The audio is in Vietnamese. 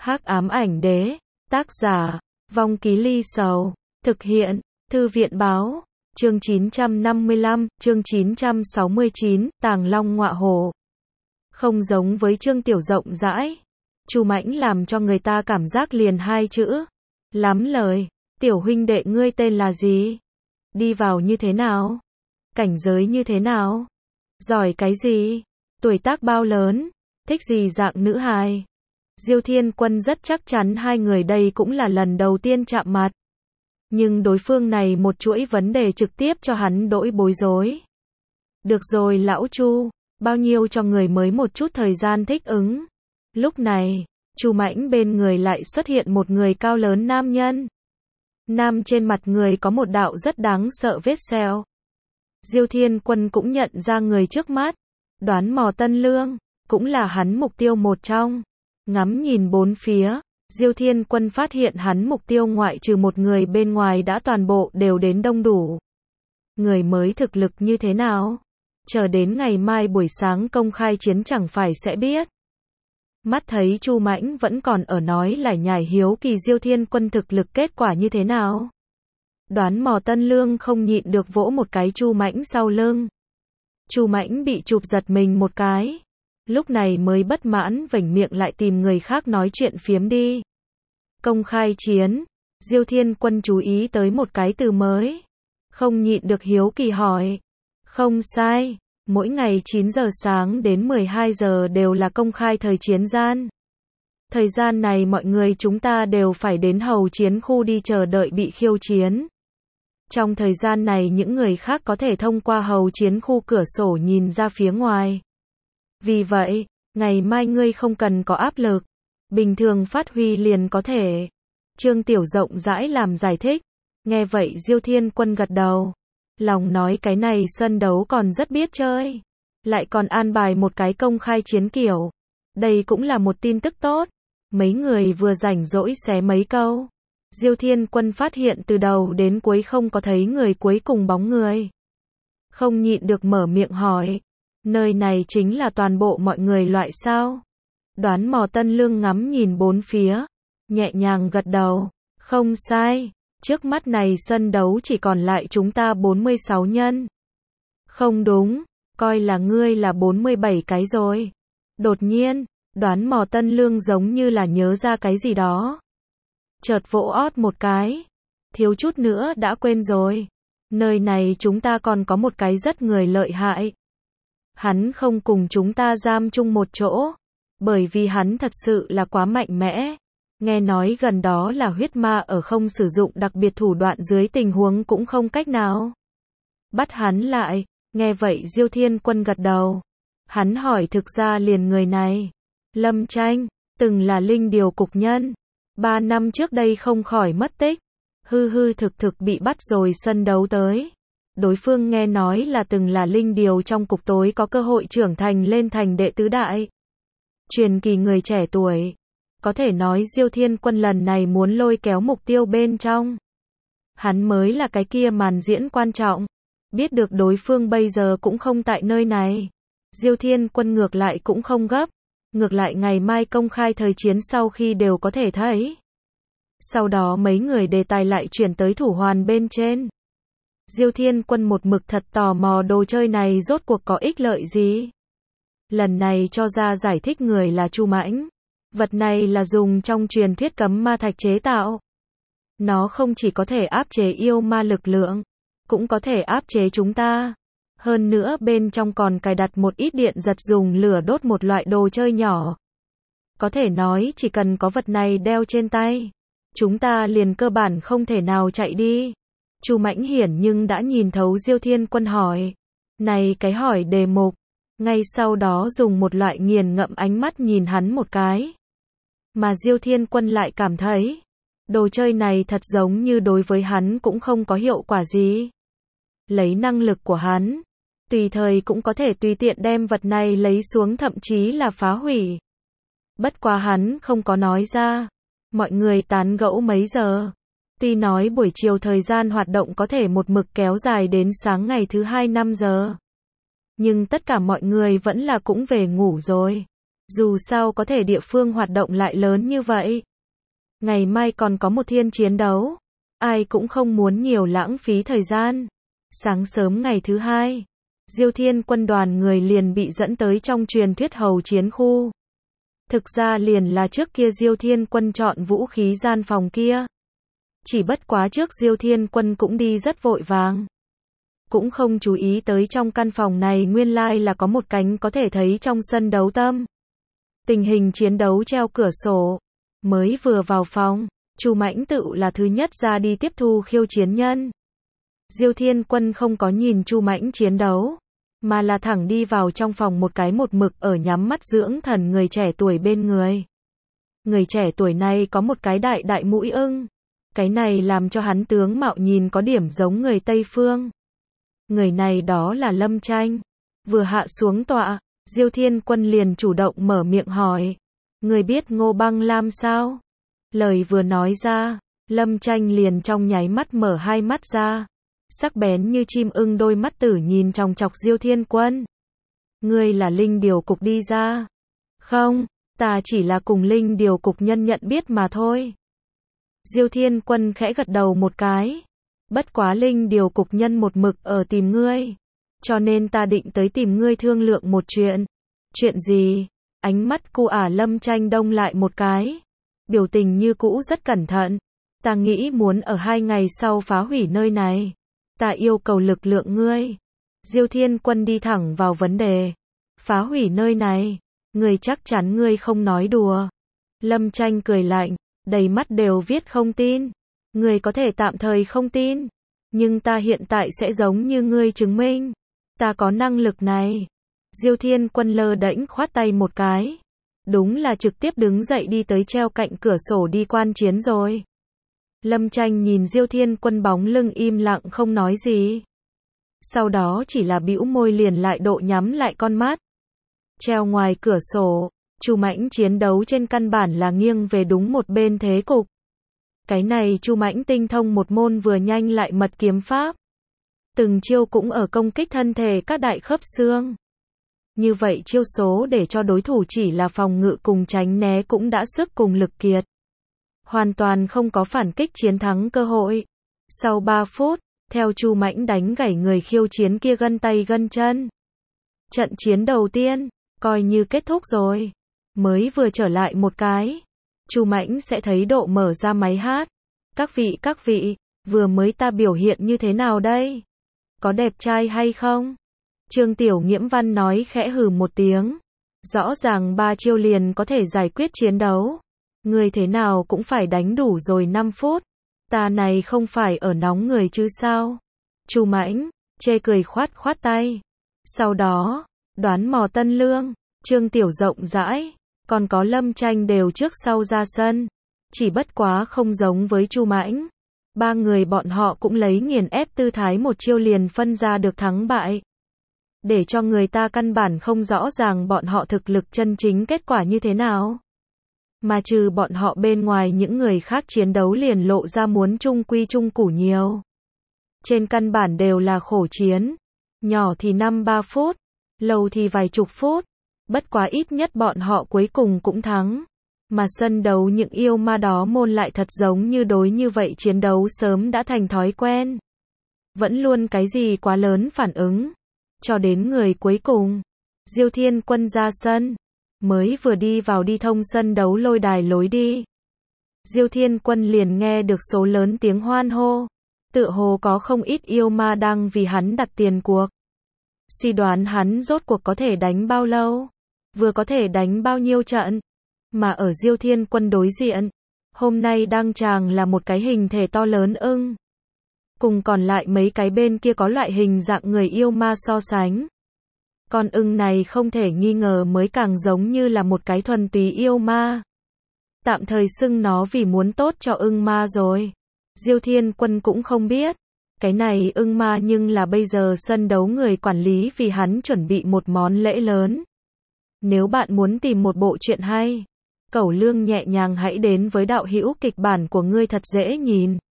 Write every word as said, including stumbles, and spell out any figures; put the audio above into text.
Hắc ám ảnh đế, tác giả, Vong Ký Ly Sầu, thực hiện, Thư viện báo, chương chín trăm năm mươi lăm, chương chín trăm sáu mươi chín, Tàng Long Ngọa Hổ. Không giống với chương tiểu rộng rãi, Chu Mãnh làm cho người ta cảm giác liền hai chữ, lắm lời. Tiểu huynh đệ ngươi tên là gì? Đi vào như thế nào? Cảnh giới như thế nào? Giỏi cái gì? Tuổi tác bao lớn? Thích gì dạng nữ hài? Diêu Thiên Quân rất chắc chắn hai người đây cũng là lần đầu tiên chạm mặt. Nhưng đối phương này một chuỗi vấn đề trực tiếp cho hắn đỗi bối rối. Được rồi lão Chu, bao nhiêu cho người mới một chút thời gian thích ứng. Lúc này, Chu Mãnh bên người lại xuất hiện một người cao lớn nam nhân. Nam trên mặt người có một đạo rất đáng sợ vết sẹo. Diêu Thiên Quân cũng nhận ra người trước mắt, đoán mò Tân Lương, cũng là hắn mục tiêu một trong. Ngắm nhìn bốn phía, Diêu Thiên Quân phát hiện hắn mục tiêu ngoại trừ một người bên ngoài đã toàn bộ đều đến đông đủ. Người mới thực lực như thế nào? Chờ đến ngày mai buổi sáng công khai chiến chẳng phải sẽ biết. Mắt thấy Chu Mãnh vẫn còn ở nói lải nhải hiếu kỳ Diêu Thiên Quân thực lực kết quả như thế nào. Đoán mò Tân Lương không nhịn được vỗ một cái Chu Mãnh sau lưng. Chu Mãnh bị chụp giật mình một cái. Lúc này mới bất mãn vểnh miệng lại tìm người khác nói chuyện phiếm đi. Công khai chiến. Diêu Thiên Quân chú ý tới một cái từ mới. Không nhịn được hiếu kỳ hỏi. Không sai. Mỗi ngày chín giờ sáng đến mười hai giờ đều là công khai thời chiến gian. Thời gian này mọi người chúng ta đều phải đến hầu chiến khu đi chờ đợi bị khiêu chiến. Trong thời gian này những người khác có thể thông qua hầu chiến khu cửa sổ nhìn ra phía ngoài. Vì vậy, ngày mai ngươi không cần có áp lực. Bình thường phát huy liền có thể. Trương Tiểu rộng rãi làm giải thích. Nghe vậy Diêu Thiên Quân gật đầu. Lòng nói cái này sân đấu còn rất biết chơi. Lại còn an bài một cái công khai chiến kiểu. Đây cũng là một tin tức tốt. Mấy người vừa rảnh rỗi xé mấy câu. Diêu Thiên Quân phát hiện từ đầu đến cuối không có thấy người cuối cùng bóng người. Không nhịn được mở miệng hỏi. Nơi này chính là toàn bộ mọi người loại sao? Đoán mò Tân Lương ngắm nhìn bốn phía. Nhẹ nhàng gật đầu. Không sai. Trước mắt này sân đấu chỉ còn lại chúng ta bốn mươi sáu nhân. Không đúng, coi là ngươi là bốn mươi bảy cái rồi. Đột nhiên, đoán mò Tân Lương giống như là nhớ ra cái gì đó. Chợt vỗ ót một cái. Thiếu chút nữa đã quên rồi. Nơi này chúng ta còn có một cái rất người lợi hại. Hắn không cùng chúng ta giam chung một chỗ. Bởi vì hắn thật sự là quá mạnh mẽ. Nghe nói gần đó là huyết ma ở không sử dụng đặc biệt thủ đoạn dưới tình huống cũng không cách nào. Bắt hắn lại, nghe vậy Diêu Thiên Quân gật đầu. Hắn hỏi thực ra liền người này. Lâm Tranh, từng là linh điều cục nhân. Ba năm trước đây không khỏi mất tích. Hư hư thực thực bị bắt rồi sân đấu tới. Đối phương nghe nói là từng là linh điều trong cục tối có cơ hội trưởng thành lên thành đệ tứ đại. Truyền kỳ người trẻ tuổi. Có thể nói Diêu Thiên Quân lần này muốn lôi kéo mục tiêu bên trong. Hắn mới là cái kia màn diễn quan trọng. Biết được đối phương bây giờ cũng không tại nơi này. Diêu Thiên Quân ngược lại cũng không gấp. Ngược lại ngày mai công khai thời chiến sau khi đều có thể thấy. Sau đó mấy người đề tài lại chuyển tới thủ hoàn bên trên. Diêu Thiên Quân một mực thật tò mò đồ chơi này rốt cuộc có ích lợi gì. Lần này cho ra giải thích người là Chu Mãnh. Vật này là dùng trong truyền thuyết cấm ma thạch chế tạo. Nó không chỉ có thể áp chế yêu ma lực lượng, cũng có thể áp chế chúng ta. Hơn nữa bên trong còn cài đặt một ít điện giật dùng lửa đốt một loại đồ chơi nhỏ. Có thể nói chỉ cần có vật này đeo trên tay, chúng ta liền cơ bản không thể nào chạy đi. Chu Mãnh hiển nhưng đã nhìn thấu Diêu Thiên Quân hỏi. Này cái hỏi đề mục. Ngay sau đó dùng một loại nghiền ngẫm ánh mắt nhìn hắn một cái. Mà Diêu Thiên Quân lại cảm thấy, đồ chơi này thật giống như đối với hắn cũng không có hiệu quả gì. Lấy năng lực của hắn, tùy thời cũng có thể tùy tiện đem vật này lấy xuống thậm chí là phá hủy. Bất quá hắn không có nói ra. Mọi người tán gẫu mấy giờ. Tuy nói buổi chiều thời gian hoạt động có thể một mực kéo dài đến sáng ngày thứ hai năm giờ. Nhưng tất cả mọi người vẫn là cũng về ngủ rồi. Dù sao có thể địa phương hoạt động lại lớn như vậy. Ngày mai còn có một thiên chiến đấu. Ai cũng không muốn nhiều lãng phí thời gian. Sáng sớm ngày thứ hai, Diêu Thiên Quân đoàn người liền bị dẫn tới trong truyền thuyết hầu chiến khu. Thực ra liền là trước kia Diêu Thiên Quân chọn vũ khí gian phòng kia. Chỉ bất quá trước Diêu Thiên Quân cũng đi rất vội vàng. Cũng không chú ý tới trong căn phòng này nguyên lai là có một cánh có thể thấy trong sân đấu tâm. Tình hình chiến đấu treo cửa sổ. Mới vừa vào phòng, Chu Mãnh Tự là thứ nhất ra đi tiếp thu khiêu chiến nhân. Diêu Thiên Quân không có nhìn Chu Mãnh chiến đấu, mà là thẳng đi vào trong phòng một cái một mực ở nhắm mắt dưỡng thần người trẻ tuổi bên người. Người trẻ tuổi này có một cái đại đại mũi ưng. Cái này làm cho hắn tướng mạo nhìn có điểm giống người Tây Phương. Người này đó là Lâm Tranh. Vừa hạ xuống tọa, Diêu Thiên Quân liền chủ động mở miệng hỏi. Người biết Ngô Băng Lam sao? Lời vừa nói ra, Lâm Tranh liền trong nháy mắt mở hai mắt ra. Sắc bén như chim ưng đôi mắt tử nhìn chòng chọc Diêu Thiên Quân. Ngươi là Linh Điều Cục đi ra? Không, ta chỉ là cùng Linh Điều Cục nhân nhận biết mà thôi. Diêu Thiên Quân khẽ gật đầu một cái. Bất quá Linh Điều Cục nhân một mực ở tìm ngươi. Cho nên ta định tới tìm ngươi thương lượng một chuyện. Chuyện gì? Ánh mắt cu ả Lâm Tranh đông lại một cái. Biểu tình như cũ rất cẩn thận. Ta nghĩ muốn ở hai ngày sau phá hủy nơi này. Ta yêu cầu lực lượng ngươi. Diêu Thiên Quân đi thẳng vào vấn đề. Phá hủy nơi này. Ngươi chắc chắn ngươi không nói đùa. Lâm Tranh cười lạnh, đầy mắt đều viết không tin. Ngươi có thể tạm thời không tin. Nhưng ta hiện tại sẽ giống như ngươi chứng minh. Ta có năng lực này. Diêu Thiên Quân lơ đễnh khoát tay một cái. Đúng là trực tiếp đứng dậy đi tới treo cạnh cửa sổ đi quan chiến rồi. Lâm Tranh nhìn Diêu Thiên Quân bóng lưng im lặng không nói gì. Sau đó chỉ là bĩu môi liền lại độ nhắm lại con mắt. Treo ngoài cửa sổ, Chu Mãnh chiến đấu trên căn bản là nghiêng về đúng một bên thế cục. Cái này Chu Mãnh tinh thông một môn vừa nhanh lại mật kiếm pháp. Từng chiêu cũng ở công kích thân thể các đại khớp xương. Như vậy chiêu số để cho đối thủ chỉ là phòng ngự cùng tránh né cũng đã sức cùng lực kiệt. Hoàn toàn không có phản kích chiến thắng cơ hội. Sau ba phút, theo Chu Mãnh đánh gãy người khiêu chiến kia gân tay gân chân. Trận chiến đầu tiên, coi như kết thúc rồi. Mới vừa trở lại một cái. Chu Mãnh sẽ thấy độ mở ra máy hát. Các vị các vị, vừa mới ta biểu hiện như thế nào đây? Có đẹp trai hay không? Trương Tiểu Nghiễm Văn nói khẽ hừ một tiếng. Rõ ràng ba chiêu liền có thể giải quyết chiến đấu. Người thế nào cũng phải đánh đủ rồi năm phút. Ta này không phải ở nóng người chứ sao? Chu Mãnh, chê cười khoát khoát tay. Sau đó, đoán mò Tân Lương, Trương Tiểu rộng rãi, còn có Lâm Tranh đều trước sau ra sân. Chỉ bất quá không giống với Chu Mãnh. Ba người bọn họ cũng lấy nghiền ép tư thái một chiêu liền phân ra được thắng bại. Để cho người ta căn bản không rõ ràng bọn họ thực lực chân chính kết quả như thế nào. Mà trừ bọn họ bên ngoài những người khác chiến đấu liền lộ ra muốn chung quy chung củ nhiều. Trên căn bản đều là khổ chiến. Nhỏ thì năm ba phút, lâu thì vài chục phút. Bất quá ít nhất bọn họ cuối cùng cũng thắng. Mà sân đấu những yêu ma đó môn lại thật giống như đối như vậy chiến đấu sớm đã thành thói quen. Vẫn luôn cái gì quá lớn phản ứng. Cho đến người cuối cùng, Diêu Thiên Quân ra sân. Mới vừa đi vào đi thông sân đấu lôi đài lối đi. Diêu Thiên Quân liền nghe được số lớn tiếng hoan hô. Tựa hồ có không ít yêu ma đang vì hắn đặt tiền cuộc. Suy đoán hắn rốt cuộc có thể đánh bao lâu. Vừa có thể đánh bao nhiêu trận. Mà ở Diêu Thiên Quân đối diện, hôm nay đăng tràng là một cái hình thể to lớn ưng. Cùng còn lại mấy cái bên kia có loại hình dạng người yêu ma so sánh. Con ưng này không thể nghi ngờ mới càng giống như là một cái thuần túy yêu ma. Tạm thời xưng nó vì muốn tốt cho ưng ma rồi. Diêu Thiên Quân cũng không biết. Cái này ưng ma nhưng là bây giờ sân đấu người quản lý vì hắn chuẩn bị một món lễ lớn. Nếu bạn muốn tìm một bộ truyện hay, Cẩu Lương nhẹ nhàng hãy đến với đạo hữu kịch bản của ngươi thật dễ nhìn.